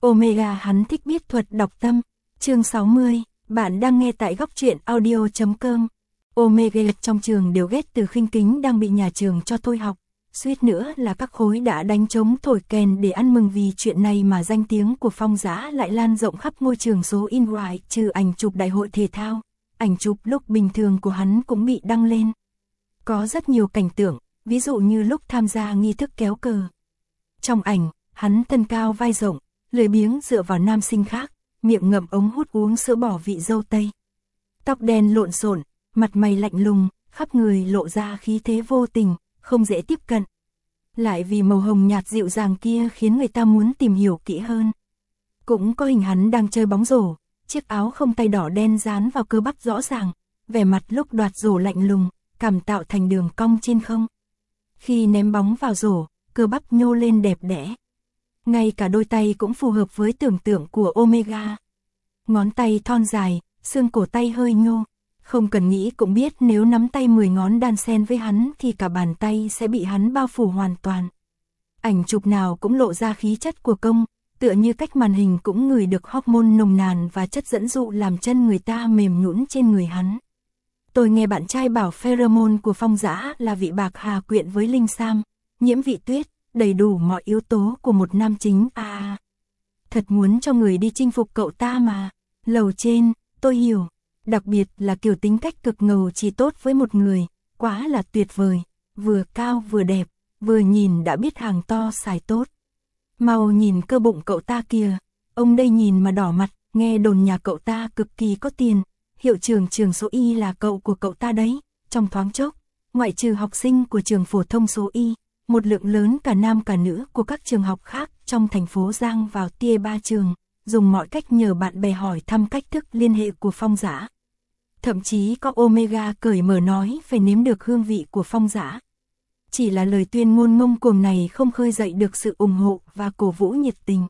Omega hắn thích biết thuật đọc tâm. Chương 60, bạn đang nghe tại góc truyện audio.com. Omega trong trường đều ghét Từ Khinh Kính đang bị nhà trường cho thôi học. Suýt nữa là các khối đã đánh trống thổi kèn để ăn mừng vì chuyện này mà danh tiếng của Phong Dã lại lan rộng khắp ngôi trường số in ngoài, trừ ảnh chụp đại hội thể thao. Ảnh chụp lúc bình thường của hắn cũng bị đăng lên. Có rất nhiều cảnh tượng, ví dụ như lúc tham gia nghi thức kéo cờ. Trong ảnh, hắn thân cao vai rộng, lười biếng dựa vào nam sinh khác, miệng ngậm ống hút uống sữa bò vị dâu tây. Tóc đen lộn xộn, mặt mày lạnh lùng, khắp người lộ ra khí thế vô tình, không dễ tiếp cận. Lại vì màu hồng nhạt dịu dàng kia khiến người ta muốn tìm hiểu kỹ hơn. Cũng có hình hắn đang chơi bóng rổ, chiếc áo không tay đỏ đen dán vào cơ bắp rõ ràng, vẻ mặt lúc đoạt rổ lạnh lùng, cằm tạo thành đường cong trên không. Khi ném bóng vào rổ, cơ bắp nhô lên đẹp đẽ. Ngay cả đôi tay cũng phù hợp với tưởng tượng của Omega. Ngón tay thon dài, xương cổ tay hơi nhô. Không cần nghĩ cũng biết nếu nắm tay 10 ngón đan xen với hắn thì cả bàn tay sẽ bị hắn bao phủ hoàn toàn. Ảnh chụp nào cũng lộ ra khí chất của công, tựa như cách màn hình cũng ngửi được hormone nồng nàn và chất dẫn dụ làm chân người ta mềm nhũn trên người hắn. Tôi nghe bạn trai bảo pheromone của Phong Dã là vị bạc hà quyện với linh sam, nhiễm vị tuyết, đầy đủ mọi yếu tố của một nam chính à. Thật muốn cho người đi chinh phục cậu ta mà. Lầu trên, tôi hiểu. Đặc biệt là kiểu tính cách cực ngầu chỉ tốt với một người, quá là tuyệt vời, vừa cao vừa đẹp, vừa nhìn đã biết hàng to xài tốt. Mau nhìn cơ bụng cậu ta kìa, ông đây nhìn mà đỏ mặt, nghe đồn nhà cậu ta cực kỳ có tiền, hiệu trưởng trường số Y là cậu của cậu ta đấy. Trong thoáng chốc, ngoại trừ học sinh của trường phổ thông số Y, một lượng lớn cả nam cả nữ của các trường học khác trong thành phố giang vào tia ba trường, dùng mọi cách nhờ bạn bè hỏi thăm cách thức liên hệ của Phong Dã. Thậm chí có Omega cởi mở nói phải nếm được hương vị của Phong Dã. Chỉ là lời tuyên ngôn ngông cuồng này không khơi dậy được sự ủng hộ và cổ vũ nhiệt tình.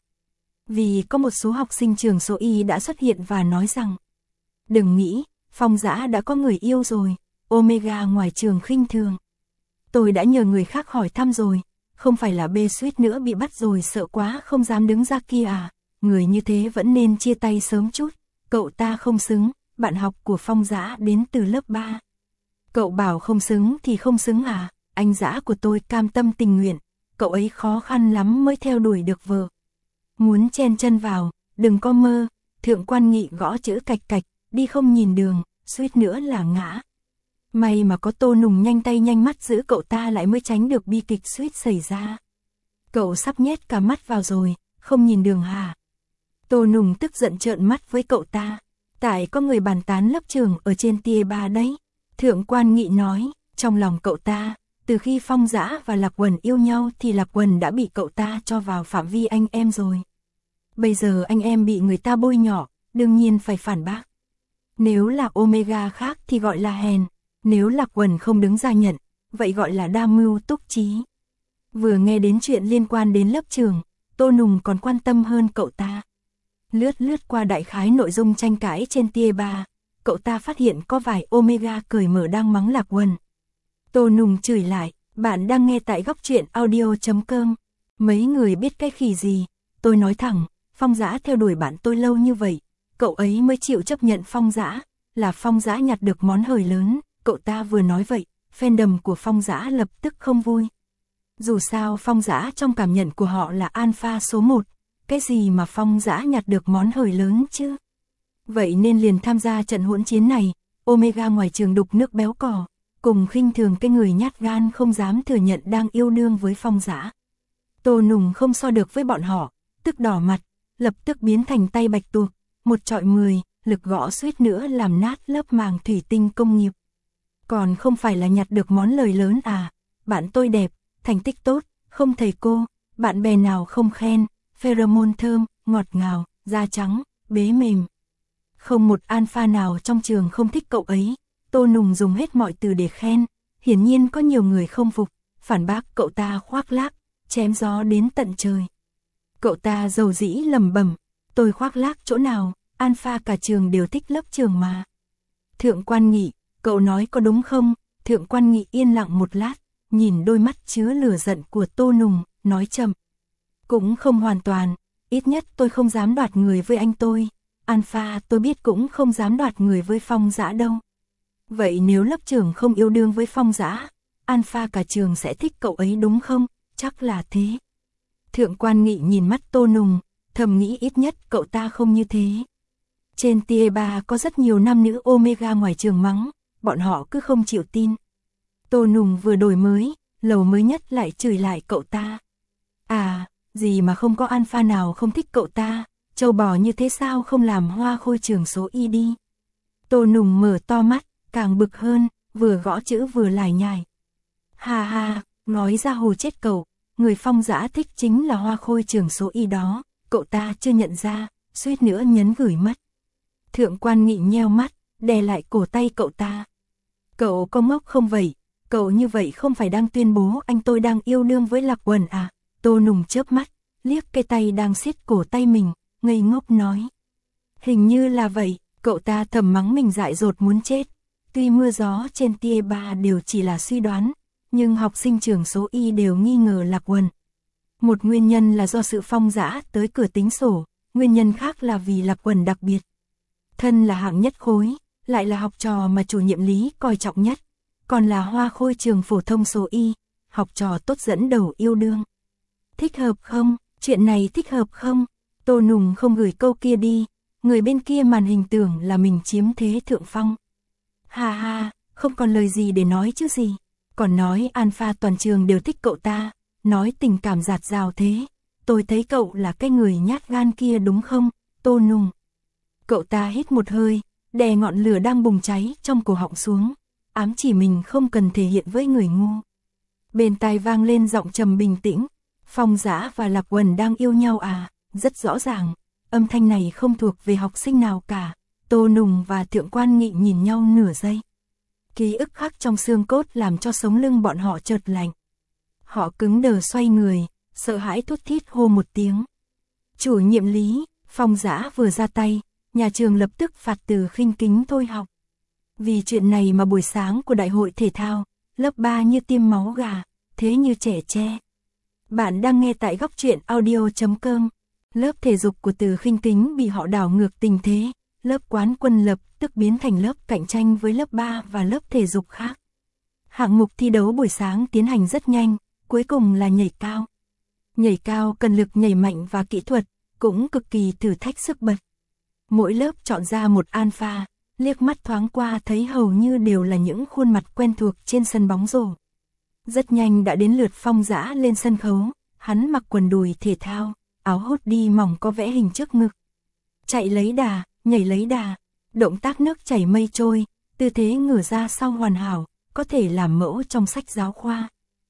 Vì có một số học sinh trường số Y đã xuất hiện và nói rằng: đừng nghĩ, Phong Dã đã có người yêu rồi. Omega ngoài trường khinh thường: tôi đã nhờ người khác hỏi thăm rồi, không phải là bê suýt nữa bị bắt rồi sợ quá không dám đứng ra kia à, người như thế vẫn nên chia tay sớm chút, cậu ta không xứng. Bạn học của Phong Dã đến từ lớp 3. Cậu bảo không xứng thì không xứng à, anh Dã của tôi cam tâm tình nguyện, cậu ấy khó khăn lắm mới theo đuổi được vợ. Muốn chen chân vào, đừng có mơ. Thượng Quan Nghị gõ chữ cạch cạch, đi không nhìn đường, suýt nữa là ngã. May mà có Tô Nùng nhanh tay nhanh mắt giữ cậu ta lại mới tránh được bi kịch suýt xảy ra. Cậu sắp nhét cả mắt vào rồi, không nhìn đường hả? Tô Nùng tức giận trợn mắt với cậu ta. Tại có người bàn tán lớp trường ở trên tia ba đấy. Thượng Quan Nghị nói, trong lòng cậu ta, từ khi Phong Dã và Lạc Quần yêu nhau thì Lạc Quần đã bị cậu ta cho vào phạm vi anh em rồi. Bây giờ anh em bị người ta bôi nhọ, đương nhiên phải phản bác. Nếu là Omega khác thì gọi là hèn, nếu Lạc Quần không đứng ra nhận, vậy gọi là đa mưu túc trí. Vừa nghe đến chuyện liên quan đến lớp trường, Tô Nùng còn quan tâm hơn cậu ta. Lướt qua đại khái nội dung tranh cãi trên tia ba, cậu ta phát hiện có vài Omega cởi mở đang mắng Lạc Quần. Tô Nùng chửi lại, bạn đang nghe tại góc truyện audio.com. Mấy người biết cái khỉ gì, tôi nói thẳng, Phong Dã theo đuổi bạn tôi lâu như vậy, cậu ấy mới chịu chấp nhận Phong Dã, là Phong Dã nhặt được món hời lớn. Cậu ta vừa nói vậy, fandom của Phong Dã lập tức không vui. Dù sao Phong Dã trong cảm nhận của họ là alpha số 1. Cái gì mà Phong Dã nhặt được món hời lớn chứ? Vậy nên liền tham gia trận hỗn chiến này, Omega ngoài trường đục nước béo cò, cùng khinh thường cái người nhát gan không dám thừa nhận đang yêu đương với Phong Dã. Tô Nùng không so được với bọn họ, tức đỏ mặt, lập tức biến thành tay bạch tuộc, một trọi 10, lực gõ suýt nữa làm nát lớp màng thủy tinh công nghiệp. Còn không phải là nhặt được món lời lớn à, bạn tôi đẹp, thành tích tốt, không thầy cô, bạn bè nào không khen. Pheromone thơm, ngọt ngào, da trắng, bế mềm. Không một alpha nào trong trường không thích cậu ấy. Tô Nùng dùng hết mọi từ để khen. Hiển nhiên có nhiều người không phục, phản bác cậu ta khoác lác, chém gió đến tận trời. Cậu ta dầu dĩ lẩm bẩm, tôi khoác lác chỗ nào, alpha cả trường đều thích lớp trường mà. Thượng Quan Nghị, cậu nói có đúng không? Thượng Quan Nghị yên lặng một lát, nhìn đôi mắt chứa lửa giận của Tô Nùng, nói chậm. Cũng không hoàn toàn, ít nhất tôi không dám đoạt người với anh tôi. Alpha tôi biết cũng không dám đoạt người với Phong Dã đâu. Vậy nếu lớp trưởng không yêu đương với Phong Dã, Alpha cả trường sẽ thích cậu ấy đúng không? Chắc là thế. Thượng quan Nghị nhìn mắt Tô Nùng, thầm nghĩ ít nhất cậu ta không như thế. Trên tia 3 có rất nhiều nam nữ Omega ngoài trường mắng, bọn họ cứ không chịu tin. Tô Nùng vừa đổi mới, lầu mới nhất lại chửi lại cậu ta. À, gì mà không có Alpha nào không thích cậu ta, trâu bò như thế sao không làm Hoa Khôi trường số Y đi. Tô Nùng mở to mắt, càng bực hơn, vừa gõ chữ vừa lải nhải. Ha ha, nói ra hù chết cậu, người Phong Dã thích chính là Hoa Khôi trường số Y đó, cậu ta chưa nhận ra, suýt nữa nhấn gửi mất. Thượng quan Nghị nheo mắt, đè lại cổ tay cậu ta. Cậu có ngốc không vậy? Cậu như vậy không phải đang tuyên bố anh tôi đang yêu đương với Lạc Quần à? Tô Nùng chớp mắt, liếc cái tay đang siết cổ tay mình, ngây ngốc nói. Hình như là vậy, cậu ta thầm mắng mình dại dột muốn chết. Tuy mưa gió trên tia 3 đều chỉ là suy đoán, nhưng học sinh trường số Y đều nghi ngờ Lạc Quần. Một nguyên nhân là do sự Phong Dã tới cửa tính sổ, nguyên nhân khác là vì Lạc Quần đặc biệt. Thân là hạng nhất khối, lại là học trò mà chủ nhiệm Lý coi trọng nhất, còn là Hoa Khôi trường phổ thông số Y, học trò tốt dẫn đầu yêu đương. Thích hợp không? Chuyện này thích hợp không? Tô Nùng không gửi câu kia đi, người bên kia màn hình tưởng là mình chiếm thế thượng phong. Ha ha, không còn lời gì để nói chứ gì, còn nói Alpha toàn trường đều thích cậu ta, nói tình cảm dạt dào thế. Tôi thấy cậu là cái người nhát gan kia đúng không, Tô Nùng? Cậu ta hít một hơi, đè ngọn lửa đang bùng cháy trong cổ họng xuống, ám chỉ mình không cần thể hiện với người ngu. Bên tai vang lên giọng trầm bình tĩnh, Phong Dã và Lạc Quần đang yêu nhau à? Rất rõ ràng, âm thanh này không thuộc về học sinh nào cả. Tô Nùng và Thượng quan Nghị nhìn nhau nửa giây. Ký ức khắc trong xương cốt làm cho sống lưng bọn họ chợt lạnh. Họ cứng đờ xoay người, sợ hãi thút thít hô một tiếng. Chủ nhiệm Lý, Phong Dã vừa ra tay, nhà trường lập tức phạt từ khinh kính thôi học. Vì chuyện này mà buổi sáng của đại hội thể thao, lớp 3 như tiêm máu gà, thế như trẻ tre. Bạn đang nghe tại góc truyện audio.com. Lớp thể dục của Từ Khinh Kính bị họ đảo ngược tình thế, lớp quán quân lập tức biến thành lớp cạnh tranh với lớp 3 và lớp thể dục khác. Hạng mục thi đấu buổi sáng tiến hành rất nhanh, cuối cùng là nhảy cao. Nhảy cao cần lực nhảy mạnh và kỹ thuật, cũng cực kỳ thử thách sức bật. Mỗi lớp chọn ra một alpha, liếc mắt thoáng qua thấy hầu như đều là những khuôn mặt quen thuộc trên sân bóng rổ. Rất nhanh đã đến lượt Phong Dã lên sân khấu, hắn mặc quần đùi thể thao, áo hoodie mỏng có vẽ hình trước ngực. Chạy lấy đà, nhảy lấy đà, động tác nước chảy mây trôi, tư thế ngửa ra sau hoàn hảo, có thể làm mẫu trong sách giáo khoa.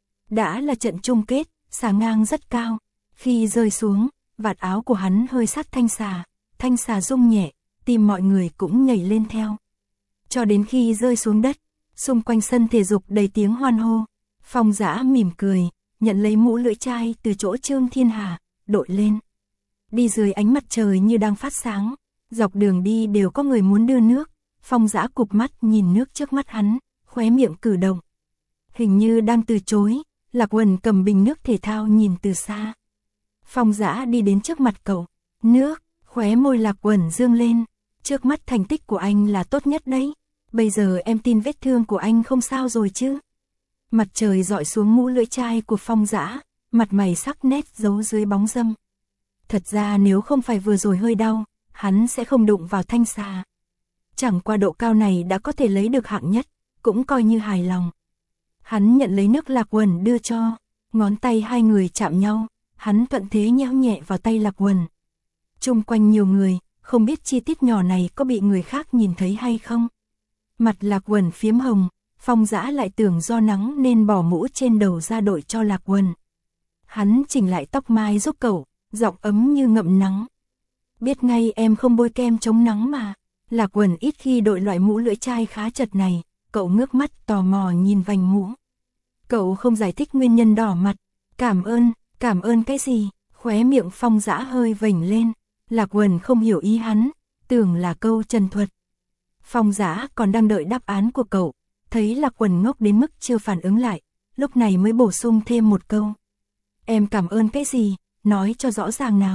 Đã là trận chung kết, xà ngang rất cao, khi rơi xuống, vạt áo của hắn hơi sát thanh xà rung nhẹ, tim mọi người cũng nhảy lên theo. Cho đến khi rơi xuống đất, xung quanh sân thể dục đầy tiếng hoan hô. Phong Dã mỉm cười, nhận lấy mũ lưỡi chai từ chỗ Trương Thiên Hà, đội lên. Đi dưới ánh mặt trời như đang phát sáng, dọc đường đi đều có người muốn đưa nước. Phong Dã cụp mắt nhìn nước trước mắt hắn, khóe miệng cử động. Hình như đang từ chối, Lạc Quần cầm bình nước thể thao nhìn từ xa. Phong Dã đi đến trước mặt cậu, nước, khóe môi Lạc Quần dương lên. Trước mắt thành tích của anh là tốt nhất đấy, bây giờ em tin vết thương của anh không sao rồi chứ. Mặt trời dọi xuống mũ lưỡi chai của Phong Dã, mặt mày sắc nét giấu dưới bóng râm. Thật ra nếu không phải vừa rồi hơi đau, hắn sẽ không đụng vào thanh xà. Chẳng qua độ cao này đã có thể lấy được hạng nhất, cũng coi như hài lòng. Hắn nhận lấy nước Lạc Quần đưa cho, ngón tay hai người chạm nhau, hắn thuận thế nhéo nhẹ vào tay Lạc Quần. Chung quanh nhiều người, không biết chi tiết nhỏ này có bị người khác nhìn thấy hay không. Mặt Lạc Quần phiếm hồng, Phong Dã lại tưởng do nắng nên bỏ mũ trên đầu ra đội cho Lạc Quần. Hắn chỉnh lại tóc mai giúp cậu, giọng ấm như ngậm nắng. Biết ngay em không bôi kem chống nắng mà. Lạc Quần ít khi đội loại mũ lưỡi chai khá chật này, cậu ngước mắt tò mò nhìn vành mũ. Cậu không giải thích nguyên nhân đỏ mặt. Cảm ơn cái gì? Khóe miệng Phong Dã hơi vểnh lên. Lạc Quần không hiểu ý hắn, tưởng là câu trần thuật. Phong Dã còn đang đợi đáp án của cậu, thấy Lạc Quần ngốc đến mức chưa phản ứng lại, lúc này mới bổ sung thêm một câu. Em cảm ơn cái gì, nói cho rõ ràng nào.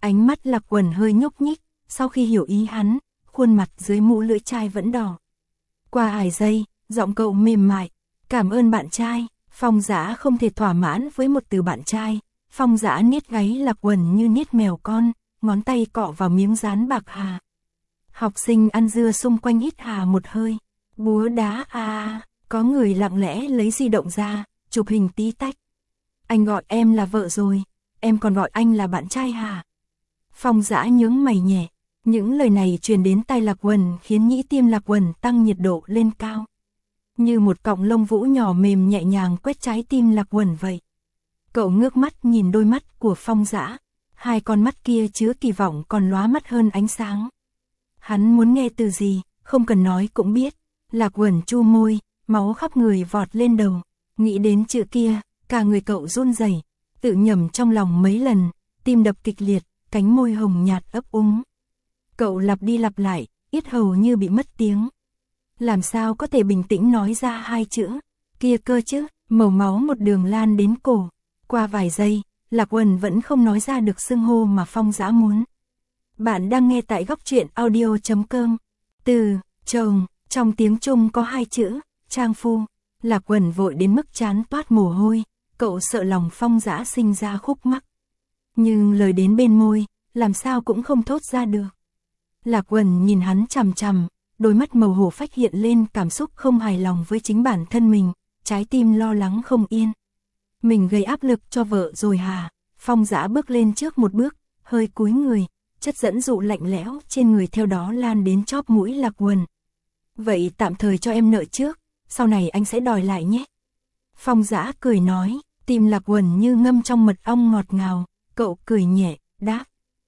Ánh mắt Lạc Quần hơi nhúc nhích, sau khi hiểu ý hắn, khuôn mặt dưới mũ lưỡi chai vẫn đỏ. Qua ải giây, giọng cậu mềm mại, cảm ơn bạn trai. Phong Dã không thể thỏa mãn với một từ bạn trai. Phong Dã niết gáy Lạc Quần như niết mèo con, ngón tay cọ vào miếng dán bạc hà. Học sinh ăn dưa xung quanh hít hà một hơi. Búa đá à, có người lặng lẽ lấy di động ra, chụp hình tí tách. Anh gọi em là vợ rồi, em còn gọi anh là bạn trai hả? Phong Dã nhướng mày nhẹ, những lời này truyền đến tai Lạc Quần khiến nhĩ tim Lạc Quần tăng nhiệt độ lên cao. Như một cọng lông vũ nhỏ mềm nhẹ nhàng quét trái tim Lạc Quần vậy. Cậu ngước mắt nhìn đôi mắt của Phong Dã, hai con mắt kia chứa kỳ vọng còn lóa mắt hơn ánh sáng. Hắn muốn nghe từ gì, không cần nói cũng biết. Lạc Quần chu môi, máu khắp người vọt lên đầu. Nghĩ đến chữ kia, cả người cậu run rẩy, tự nhẩm trong lòng mấy lần, tim đập kịch liệt, cánh môi hồng nhạt ấp úng. Cậu lặp đi lặp lại, yết hầu như bị mất tiếng. Làm sao có thể bình tĩnh nói ra hai chữ kia cơ chứ? Màu máu một đường lan đến cổ. Qua vài giây, Lạc Quần vẫn không nói ra được xưng hô mà Phong Dã muốn. Bạn đang nghe tại góc truyện audio.com. Từ chồng, trong tiếng Trung có hai chữ trang phu. Lạc Quần vội đến mức trán toát mồ hôi. Cậu sợ lòng Phong Dã sinh ra khúc mắc, nhưng lời đến bên môi, làm sao cũng không thốt ra được. Lạc Quần nhìn hắn chằm chằm, đôi mắt màu hổ phách hiện lên cảm xúc không hài lòng với chính bản thân mình, trái tim lo lắng không yên. Mình gây áp lực cho vợ rồi hả? Phong Dã bước lên trước một bước, hơi cúi người, chất dẫn dụ lạnh lẽo trên người theo đó lan đến chóp mũi Lạc Quần. Vậy tạm thời cho em nợ trước, sau này anh sẽ đòi lại nhé. Phong Dã cười nói, tim Lạc Quần như ngâm trong mật ong ngọt ngào, cậu cười nhẹ, đáp.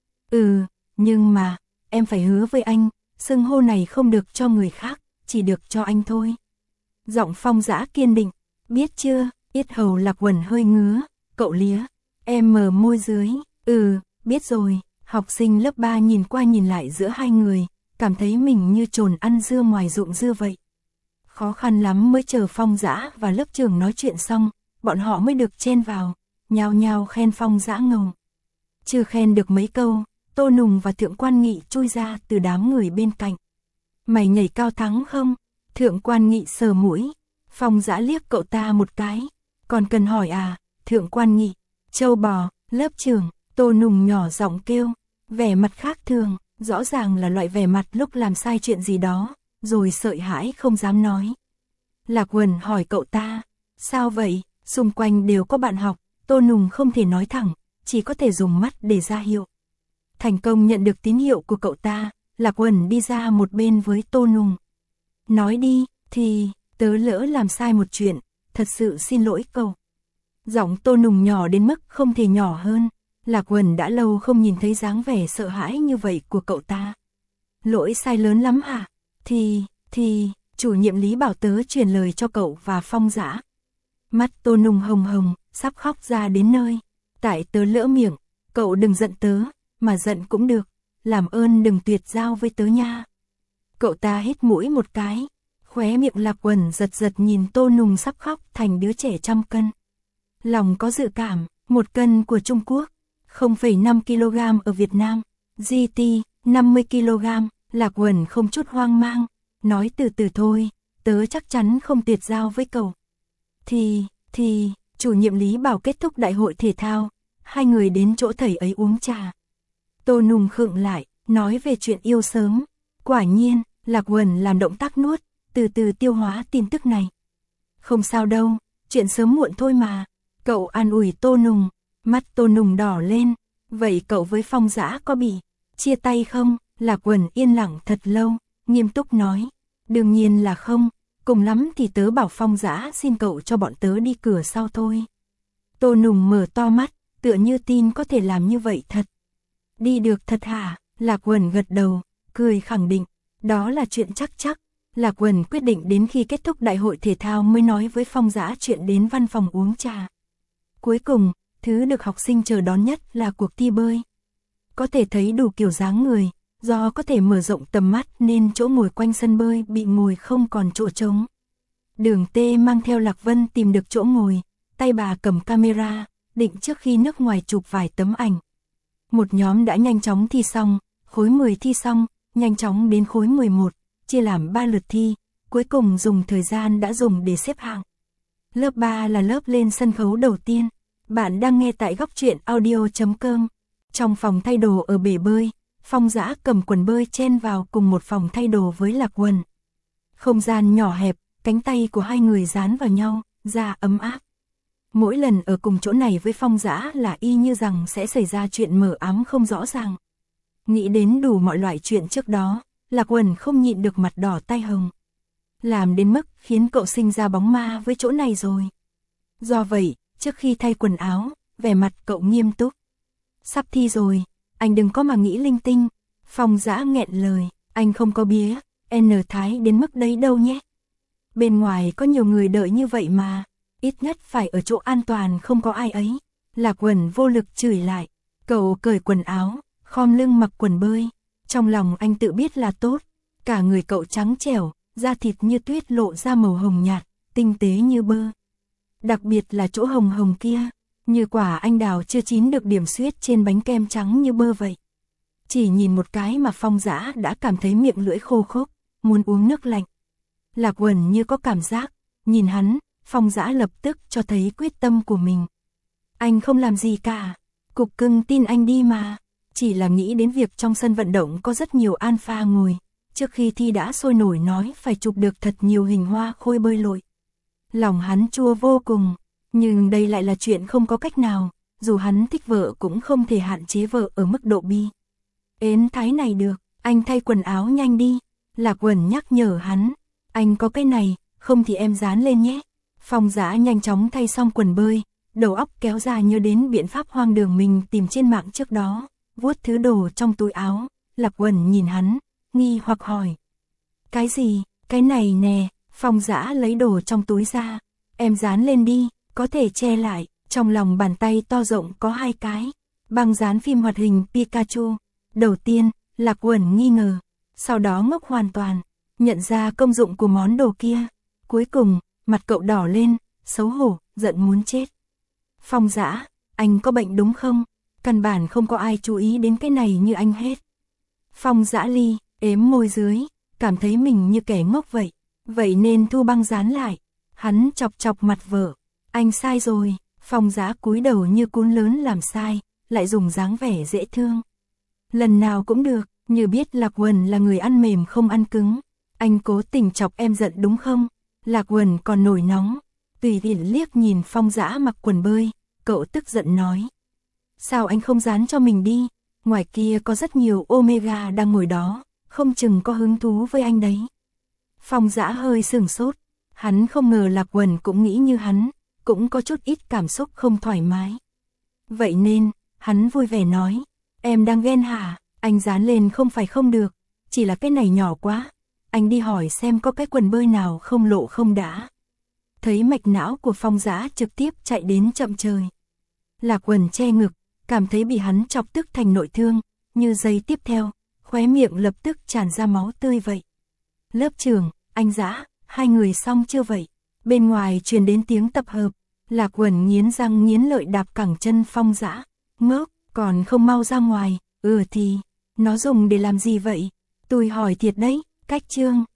Nhưng mà, em phải hứa với anh, xưng hô này không được cho người khác, chỉ được cho anh thôi. Giọng Phong Dã kiên định, biết chưa? Yết hầu Lạc Quần hơi ngứa, cậu lía, em mở môi dưới, biết rồi. Học sinh lớp 3 nhìn qua nhìn lại giữa hai người, cảm thấy mình như trồn ăn dưa ngoài ruộng dưa vậy. Khó khăn lắm mới chờ Phong Dã và lớp trưởng nói chuyện xong, bọn họ mới được chen vào, nhao nhao khen Phong Dã ngầu. Chưa khen được mấy câu, Tô Nùng và Thượng Quan Nghị chui ra từ đám người bên cạnh. Mày nhảy cao thắng không? Thượng Quan Nghị sờ mũi. Phong Dã liếc cậu ta một cái. Còn cần hỏi à? Thượng Quan Nghị. Châu bò, lớp trưởng. Tô Nùng nhỏ giọng kêu. Vẻ mặt khác thường, rõ ràng là loại vẻ mặt lúc làm sai chuyện gì đó, rồi sợ hãi không dám nói. Lạc Quần hỏi cậu ta. Sao vậy? Xung quanh đều có bạn học. Tô Nùng không thể nói thẳng, chỉ có thể dùng mắt để ra hiệu. Thành công nhận được tín hiệu của cậu ta, Lạc Quần đi ra một bên với Tô Nùng. Nói đi, thì, tớ lỡ làm sai một chuyện, thật sự xin lỗi cậu. Giọng Tô Nùng nhỏ đến mức không thể nhỏ hơn, Lạc Quần đã lâu không nhìn thấy dáng vẻ sợ hãi như vậy của cậu ta. Lỗi sai lớn lắm hả? Thì, chủ nhiệm Lý bảo tớ truyền lời cho cậu và Phong Dã. Mắt Tô Nùng hồng hồng, sắp khóc ra đến nơi. Tại tớ lỡ miệng, cậu đừng giận tớ, mà giận cũng được, làm ơn đừng tuyệt giao với tớ nha. Cậu ta hít mũi một cái, khóe miệng Lạc Quần giật giật nhìn Tô Nùng sắp khóc thành đứa trẻ 100 cân. Lòng có dự cảm, 1 cân của Trung Quốc, 0,5 kg ở Việt Nam, GT 50 kg, Lạc Quần không chút hoang mang, nói từ từ thôi, tớ chắc chắn không tuyệt giao với cậu. Thì, chủ nhiệm Lý bảo kết thúc đại hội thể thao, hai người đến chỗ thầy ấy uống trà. Tô Nùng khựng lại, nói về chuyện yêu sớm. Quả nhiên, Lạc Quần làm động tác nuốt, từ từ tiêu hóa tin tức này. Không sao đâu, chuyện sớm muộn thôi mà. Cậu an ủi Tô Nùng, mắt Tô Nùng đỏ lên. Vậy cậu với Phong Dã có bị chia tay không? Lạc Quần yên lặng thật lâu, nghiêm túc nói. Đương nhiên là không, cùng lắm thì tớ bảo Phong Dã xin cậu cho bọn tớ đi cửa sau thôi. Tô Nùng mở to mắt, tựa như tin có thể làm như vậy thật. Đi được thật hả? Lạc Quần gật đầu, cười khẳng định. Đó là chuyện chắc. Lạc Quần quyết định đến khi kết thúc đại hội thể thao mới nói với Phong Dã chuyện đến văn phòng uống trà. Cuối cùng, thứ được học sinh chờ đón nhất là cuộc thi bơi. Có thể thấy đủ kiểu dáng người, do có thể mở rộng tầm mắt nên chỗ ngồi quanh sân bơi bị ngồi không còn chỗ trống. Đường T mang theo Lạc Vân tìm được chỗ ngồi, tay bà cầm camera, định trước khi nước ngoài chụp vài tấm ảnh. Một nhóm đã nhanh chóng thi xong, khối 10 thi xong, nhanh chóng đến khối 11, chia làm 3 lượt thi, cuối cùng dùng thời gian đã dùng để xếp hạng. Lớp 3 là lớp lên sân khấu đầu tiên. Bạn đang nghe tại góc truyện audio.com. Trong phòng thay đồ ở bể bơi, Phong Dã cầm quần bơi chen vào cùng một phòng thay đồ với Lạc Quần. Không gian nhỏ hẹp, cánh tay của hai người dán vào nhau, da ấm áp. Mỗi lần ở cùng chỗ này với Phong Dã là y như rằng sẽ xảy ra chuyện mờ ám không rõ ràng. Nghĩ đến đủ mọi loại chuyện trước đó, Lạc Quần không nhịn được mặt đỏ tai hồng. Làm đến mức khiến cậu sinh ra bóng ma với chỗ này rồi. Do vậy, trước khi thay quần áo, vẻ mặt cậu nghiêm túc. Sắp thi rồi, anh đừng có mà nghĩ linh tinh. Phong Dã nghẹn lời, anh không có bía, thái đến mức đấy đâu nhé. Bên ngoài có nhiều người đợi như vậy mà, ít nhất phải ở chỗ an toàn không có ai ấy. Lạc Quần vô lực chửi lại, cậu cởi quần áo, khom lưng mặc quần bơi. Trong lòng anh tự biết là tốt, cả người cậu trắng trẻo, da thịt như tuyết lộ ra màu hồng nhạt, tinh tế như bơ. Đặc biệt là chỗ hồng hồng kia, như quả anh đào chưa chín được điểm xuyết trên bánh kem trắng như bơ vậy. Chỉ nhìn một cái mà Phong Dã đã cảm thấy miệng lưỡi khô khốc, muốn uống nước lạnh. Lạc Quần như có cảm giác, nhìn hắn, Phong Dã lập tức cho thấy quyết tâm của mình. Anh không làm gì cả, Cục Cưng tin anh đi mà, chỉ là nghĩ đến việc trong sân vận động có rất nhiều alpha ngồi, trước khi thi đã sôi nổi nói phải chụp được thật nhiều hình hoa khôi bơi lội. Lòng hắn chua vô cùng, nhưng đây lại là chuyện không có cách nào, dù hắn thích vợ cũng không thể hạn chế vợ ở mức độ bi. Thái này được, anh thay quần áo nhanh đi. Lạc Quần nhắc nhở hắn, anh có cái này, không thì em dán lên nhé. Phong Dã nhanh chóng thay xong quần bơi, đầu óc kéo ra nhớ đến biện pháp hoang đường mình tìm trên mạng trước đó, vuốt thứ đồ trong túi áo. Lạc Quần nhìn hắn, nghi hoặc hỏi. Cái gì, cái này nè. Phong Dã lấy đồ trong túi ra, em dán lên đi, có thể che lại. Trong lòng bàn tay to rộng có 2 cái, băng dán phim hoạt hình Pikachu. Đầu tiên, Lạc Quần nghi ngờ, sau đó ngốc hoàn toàn, nhận ra công dụng của món đồ kia. Cuối cùng, mặt cậu đỏ lên, xấu hổ, giận muốn chết. Phong Dã, anh có bệnh đúng không? Căn bản không có ai chú ý đến cái này như anh hết. Phong Dã ly, ếm môi dưới, cảm thấy mình như kẻ ngốc vậy. Vậy nên thu băng dán lại. Hắn chọc chọc mặt vợ. Anh sai rồi. Phong Dã cúi đầu như cún lớn làm sai, lại dùng dáng vẻ dễ thương. Lần nào cũng được, như biết Lạc Quần là người ăn mềm không ăn cứng. Anh cố tình chọc em giận đúng không? Lạc Quần còn nổi nóng, tùy tiện liếc nhìn Phong Dã mặc quần bơi, cậu tức giận nói. Sao anh không dán cho mình đi? Ngoài kia có rất nhiều Omega đang ngồi đó, không chừng có hứng thú với anh đấy. Phong Dã hơi sửng sốt, hắn không ngờ Lạc Quần cũng nghĩ như hắn, cũng có chút ít cảm xúc không thoải mái. Vậy nên, hắn vui vẻ nói, em đang ghen hả? Anh dán lên không phải không được, chỉ là cái này nhỏ quá. Anh đi hỏi xem có cái quần bơi nào không lộ không đã. Thấy mạch não của Phong Dã trực tiếp chạy đến chậm trời. Lạc Quần che ngực, cảm thấy bị hắn chọc tức thành nội thương, như giây tiếp theo, khóe miệng lập tức tràn ra máu tươi vậy. Lớp trưởng, anh Dã, hai người xong chưa vậy? Bên ngoài truyền đến tiếng tập hợp, Lạc Quần nghiến răng nghiến lợi đạp cẳng chân Phong Dã. Ngốc, còn không mau ra ngoài. Thì, nó dùng để làm gì vậy? Tôi hỏi thiệt đấy, cách chương.